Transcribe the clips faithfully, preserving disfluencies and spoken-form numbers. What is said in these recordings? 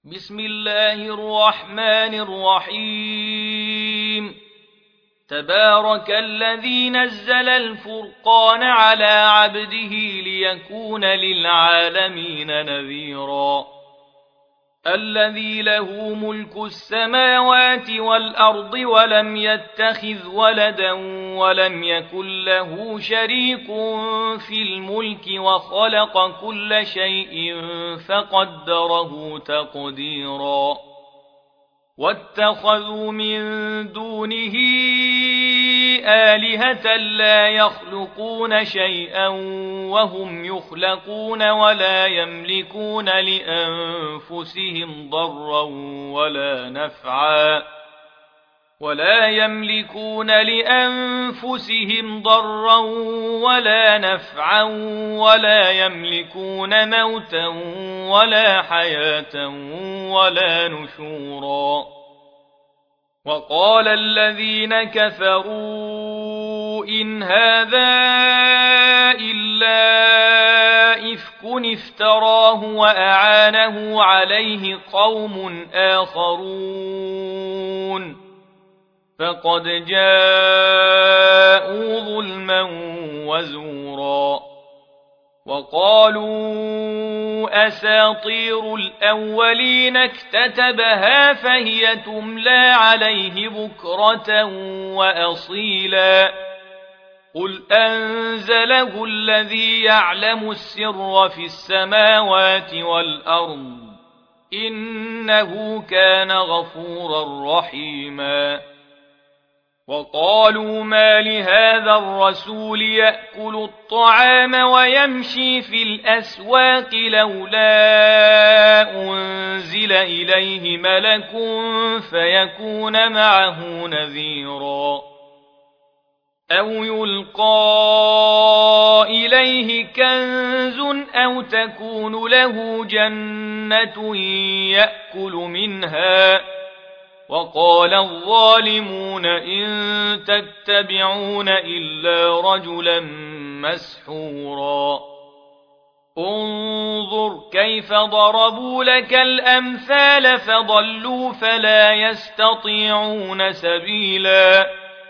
بسم الله الرحمن الرحيم. تبارك الذي نزل الفرقان على عبده ليكون للعالمين نذيرا. الذي له ملك السماوات والأرض ولم يتخذ ولدا ولم يكن له شريك في الملك وخلق كل شيء فقدره تقديرا. واتخذوا من دونه آلهة لا يخلقون شيئا وهم يخلقون ولا يملكون لأنفسهم ضرا ولا نفعا ولا يملكون لأنفسهم ضرا ولا نفعا ولا يملكون موتا ولا حياة ولا نشورا. وقال الذين كفروا إن هذا إلا إفك افتراه وأعانه عليه قوم آخرون فقد جاءوا ظلما وزورا. وقالوا أساطير الأولين اكتتبها فهي تملى عليه بكرة وأصيلا. قل أنزله الذي يعلم السر في السماوات والأرض إنه كان غفورا رحيما. وقالوا ما لهذا الرسول يأكل الطعام ويمشي في الأسواق لولا أنزل إليه ملك فيكون معه نذيرا. أو يلقى إليه كنز أو تكون له جنة يأكل منها. وقال الظالمون إن تتبعون إلا رجلا مسحورا. انظر كيف ضربوا لك الأمثال فضلوا فلا يستطيعون سبيلا.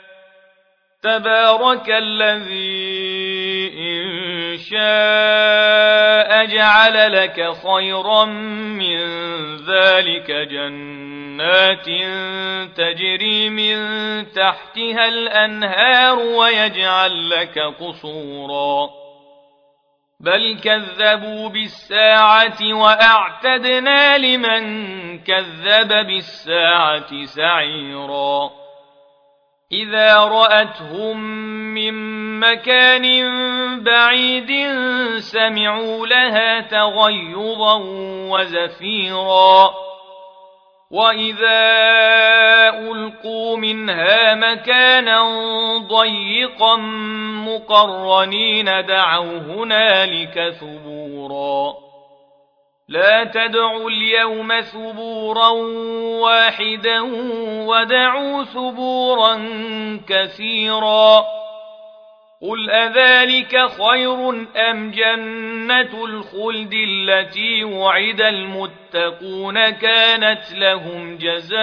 تبارك الذي إن شاء جعل لك خيرا من ذلك جنات تجري من تحتها الأنهار ويجعل لك قصورا. بل كذبوا بالساعة وأعتدنا لمن كذب بالساعة سعيرا. إذا رأتهم من مكان بعيد سمعوا لها تغيظا وزفيرا. وإذا ألقوا منها مكانا ضيقا مقرنين دعوا هنالك ثبورا. لا تدعوا اليوم ثبورا واحدا ودعوا ثبورا كثيرا. قل أذلك خير أم جنة الخلد التي وعد المتقون كانت لهم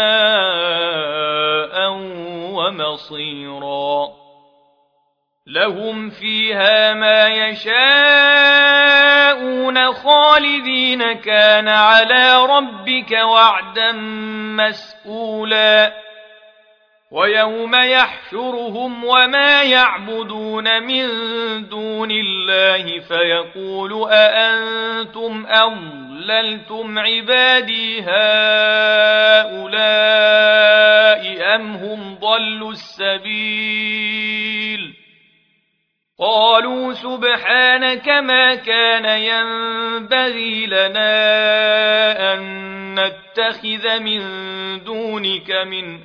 جزاء ومصيرا. لهم فيها ما يشاءون خالدين كان على ربك وعدا مسئولا. ويوم يحشرهم وما يعبدون من دون الله فيقول أأنتم أضللتم عبادي هؤلاء أم هم ضلوا السبيل. قالوا سبحانك ما كان ينبغي لنا أن نتخذ من دونك من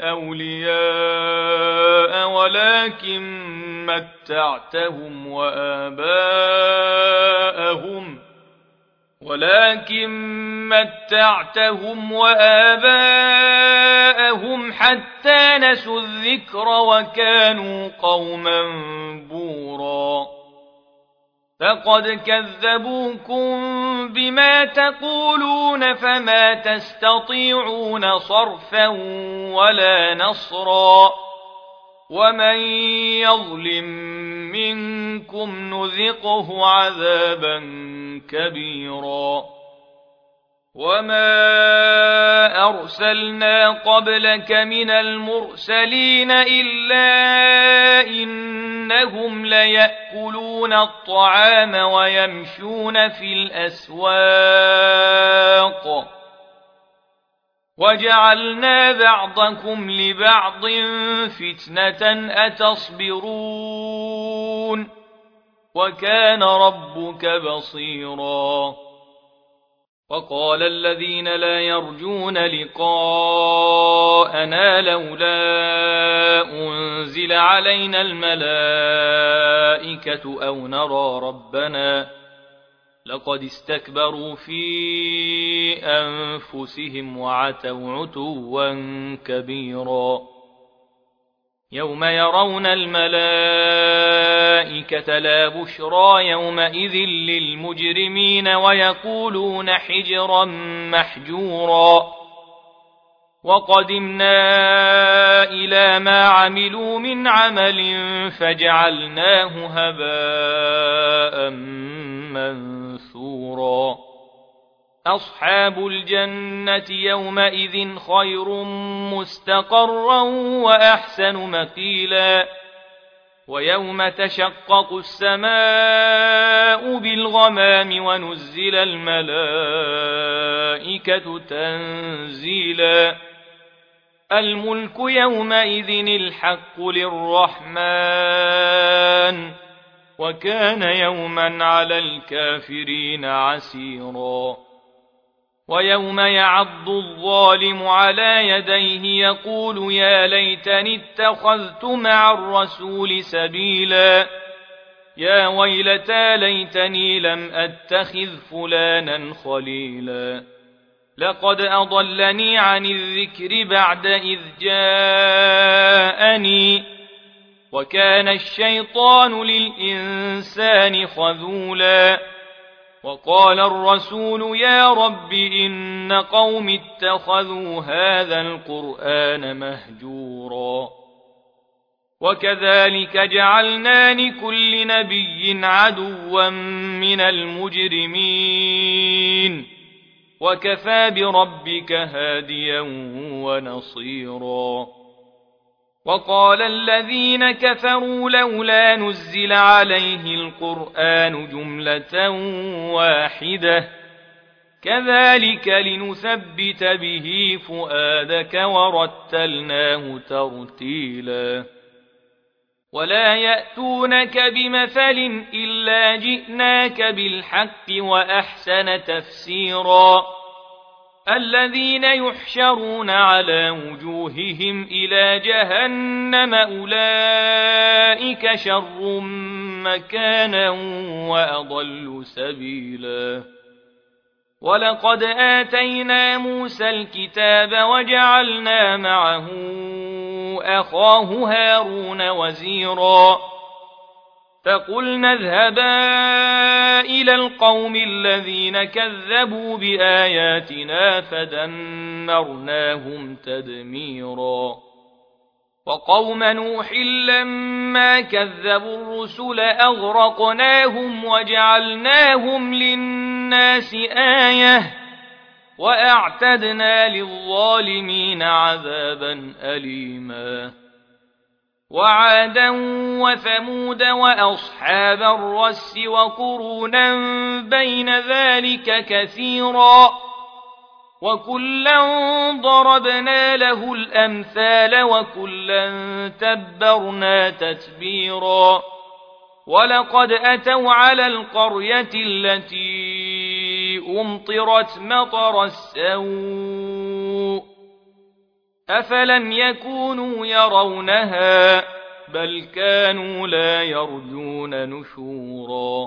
أولياء ولكن متعتهم وآباءهم ولكن متعتهم وآباءهم حتى نسوا الذكر وكانوا قوما بورا. فقد كذبوكم بما تقولون فما تستطيعون صرفا ولا نصرا ومن يظلم منكم نذقه عذابا كبيرا وما أرسلنا قبلك من المرسلين إلا إنهم ليأكلون الطعام ويمشون في الأسواق وجعلنا بعضكم لبعض فتنة أتصبرون وكان ربك بصيرا وقال الذين لا يرجون لقاءنا لولا أنزل علينا الملائكة أو نرى ربنا لقد استكبروا في أنفسهم وعتوا عتوا كبيرا يوم يرون الملائكة لا بشرى يومئذ للمجرمين ويقولون حجرا محجورا وقدمنا إلى ما عملوا من عمل فجعلناه هباء منثورا أصحاب الجنة يومئذ خير مستقرا وأحسن مقيلا ويوم تشقق السماء بالغمام ونزل الملائكة تنزيلا الملك يومئذ الحق للرحمن وكان يوما على الكافرين عسيرا ويوم يعض الظالم على يديه يقول يا ليتني اتخذت مع الرسول سبيلا يا ويلتى ليتني لم أتخذ فلانا خليلا لقد أضلني عن الذكر بعد إذ جاءني وكان الشيطان للإنسان خذولا وقال الرسول يا رب إن قوم اتخذوا هذا القرآن مهجورا وكذلك جعلنا لكل نبي عدوا من المجرمين وكفى بربك هاديا ونصيرا وقال الذين كفروا لولا نزل عليه القرآن جملة واحدة كذلك لنثبت به فؤادك ورتلناه ترتيلا ولا يأتونك بمثل إلا جئناك بالحق وأحسن تفسيرا الذين يحشرون على وجوههم إلى جهنم أولئك شر مكانا وأضل سبيلا ولقد آتينا موسى الكتاب وجعلنا معه أخاه هارون وزيرا فقلنا اذهبا إلى القوم الذين كذبوا بآياتنا فدمرناهم تدميرا وقوم نوح لما كذبوا الرسل أغرقناهم وجعلناهم للناس آية وأعتدنا للظالمين عذابا أليما وعادا وثمود وأصحاب الرس وقرونا بين ذلك كثيرا وكلا ضربنا له الأمثال وكلا تبرنا تتبيرا ولقد أتوا على القرية التي أمطرت مطر السوء أفلم يكونوا يرونها بل كانوا لا يرجون نشورا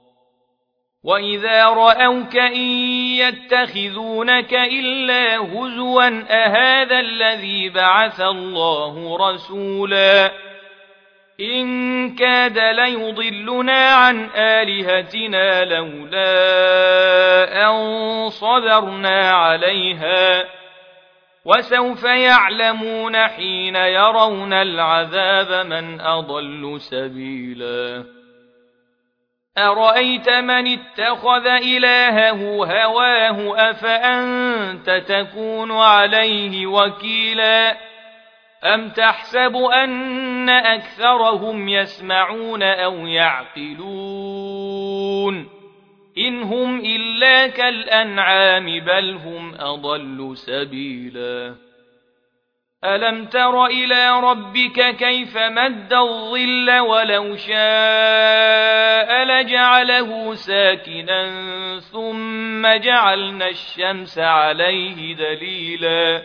وإذا رأوك إن يتخذونك إلا هزوا أهذا الذي بعث الله رسولا إن كاد ليضلنا عن آلهتنا لولا أن صبرنا عليها وسوف يعلمون حين يرون العذاب من أضل سبيلا أرأيت من اتخذ إلهه هواه أفأنت تكون عليه وكيلا أم تحسب أن أكثرهم يسمعون أو يعقلون إن هم إلا كالأنعام بل هم أضل سبيلا ألم تر إلى ربك كيف مد الظل ولو شاء لجعله ساكنا ثم جعلنا الشمس عليه دليلا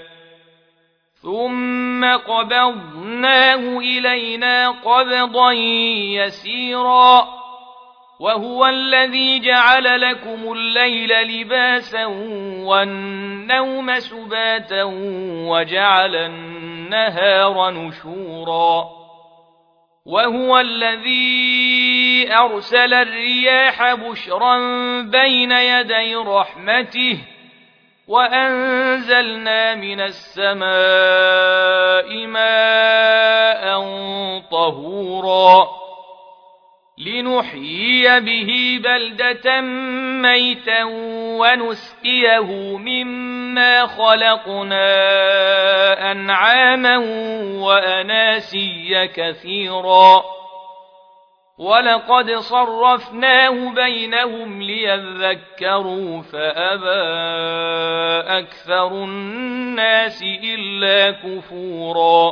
ثم قبضناه إلينا قبضا يسيرا وهو الذي جعل لكم الليل لباسا والنوم سباتا وجعل النهار نشورا وهو الذي أرسل الرياح بشرا بين يدي رحمته وأنزلنا من السماء ماء طهورا لنحيي به بلدة ميتا ونسقيه مما خلقنا أنعاما وأناسيا كثيرا ولقد صرفناه بينهم ليذكروا فأبى أكثر الناس إلا كفورا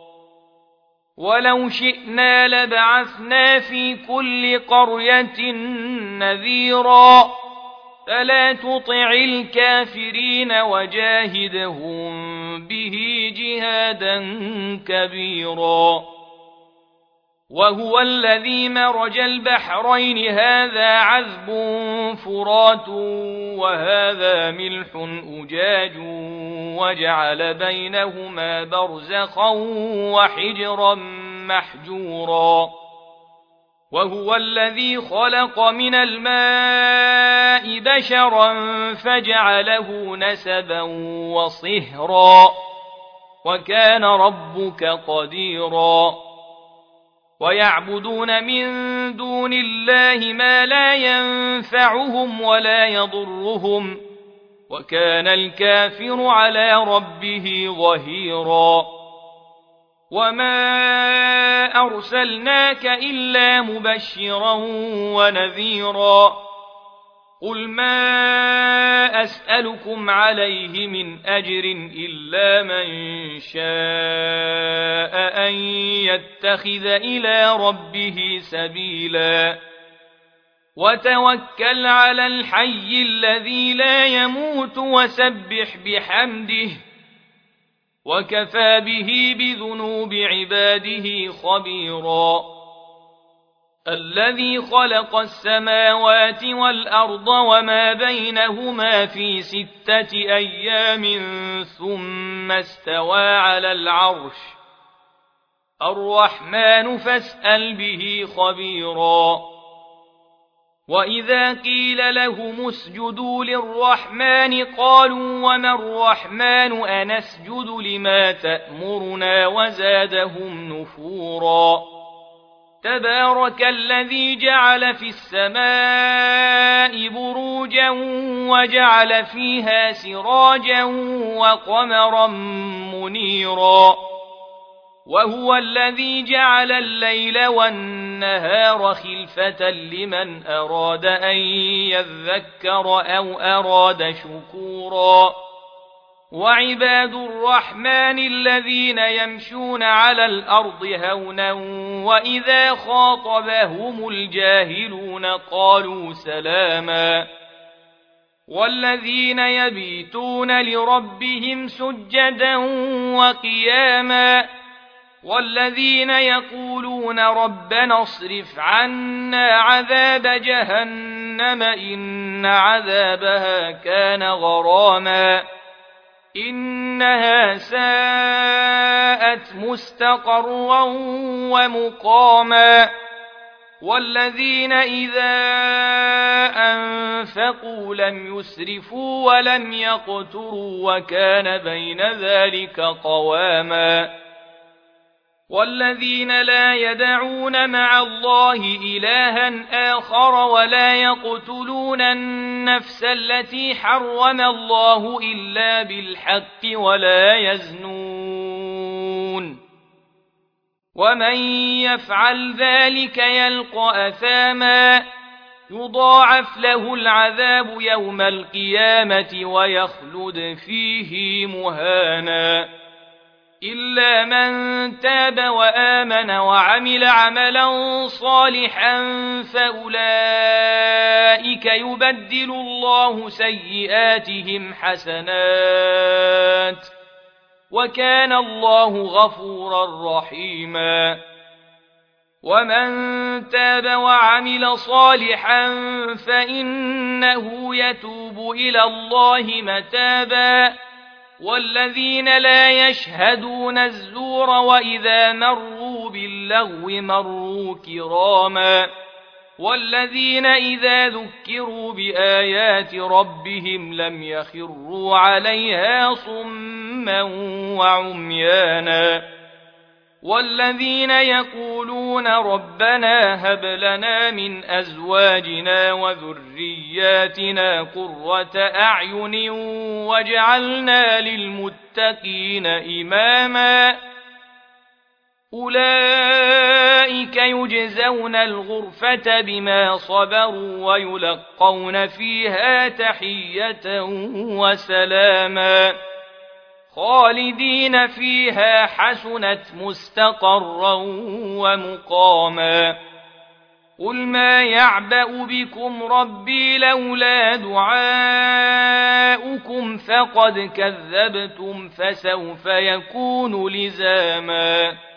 ولو شئنا لبعثنا في كل قرية نذيرا فلا تطع الكافرين وجاهدهم به جهادا كبيرا وهو الذي مرج البحرين هذا عذب فرات وهذا ملح أجاج وجعل بينهما برزخا وحجرا محجورا وهو الذي خلق من الماء بشرا فجعله نسبا وصهرا وكان ربك قديرا ويعبدون من دون الله ما لا ينفعهم ولا يضرهم وكان الكافر على ربه ظهيرا وما أرسلناك إلا مبشرا ونذيرا قل ما أسألكم عليه من أجر إلا من شاء أن يتخذ إلى ربه سبيلا وتوكل على الحي الذي لا يموت وسبح بحمده وكفى به بذنوب عباده خبيرا الذي خلق السماوات والأرض وما بينهما في ستة أيام ثم استوى على العرش الرحمن فاسأل به خبيرا وإذا قيل لهم اسجدوا للرحمن قالوا وما الرحمن أنسجد لما تأمرنا وزادهم نفورا تبارك الذي جعل في السماء بروجا وجعل فيها سراجا وقمرا منيرا وهو الذي جعل الليل والنهار خلفة لمن أراد أن يذكر أو أراد شكورا وعباد الرحمن الذين يمشون على الأرض هونا وإذا خاطبهم الجاهلون قالوا سلاما والذين يبيتون لربهم سجدا وقياما والذين يقولون ربنا اصرف عنا عذاب جهنم إن عذابها كان غراما إنها ساءت مستقرا ومقاما والذين إذا أنفقوا لم يسرفوا ولم يقتروا وكان بين ذلك قواما والذين لا يدعون مع الله إلها آخر ولا يقتلون النفس التي حرم الله إلا بالحق ولا يزنون ومن يفعل ذلك يلقى أثاما يضاعف له العذاب يوم القيامة ويخلد فيه مهانا إلا من تاب وآمن وعمل عملا صالحا فأولئك يبدل الله سيئاتهم حسنات وكان الله غفورا رحيما ومن تاب وعمل صالحا فإنه يتوب إلى الله متابا والذين لا يشهدون الزور وإذا مروا باللغو مروا كراما والذين إذا ذكروا بآيات ربهم لم يخروا عليها صما وعميانا والذين يقولون ربنا هب لنا من أزواجنا وذرياتنا قرة أعين واجعلنا للمتقين إماما أولئك يجزون الغرفة بما صبروا ويلقون فيها تحية وسلاما خالدين فيها حسنت مستقرا ومقاما قل ما يعبأ بكم ربي لولا دعاؤكم فقد كذبتم فسوف يكون لزاما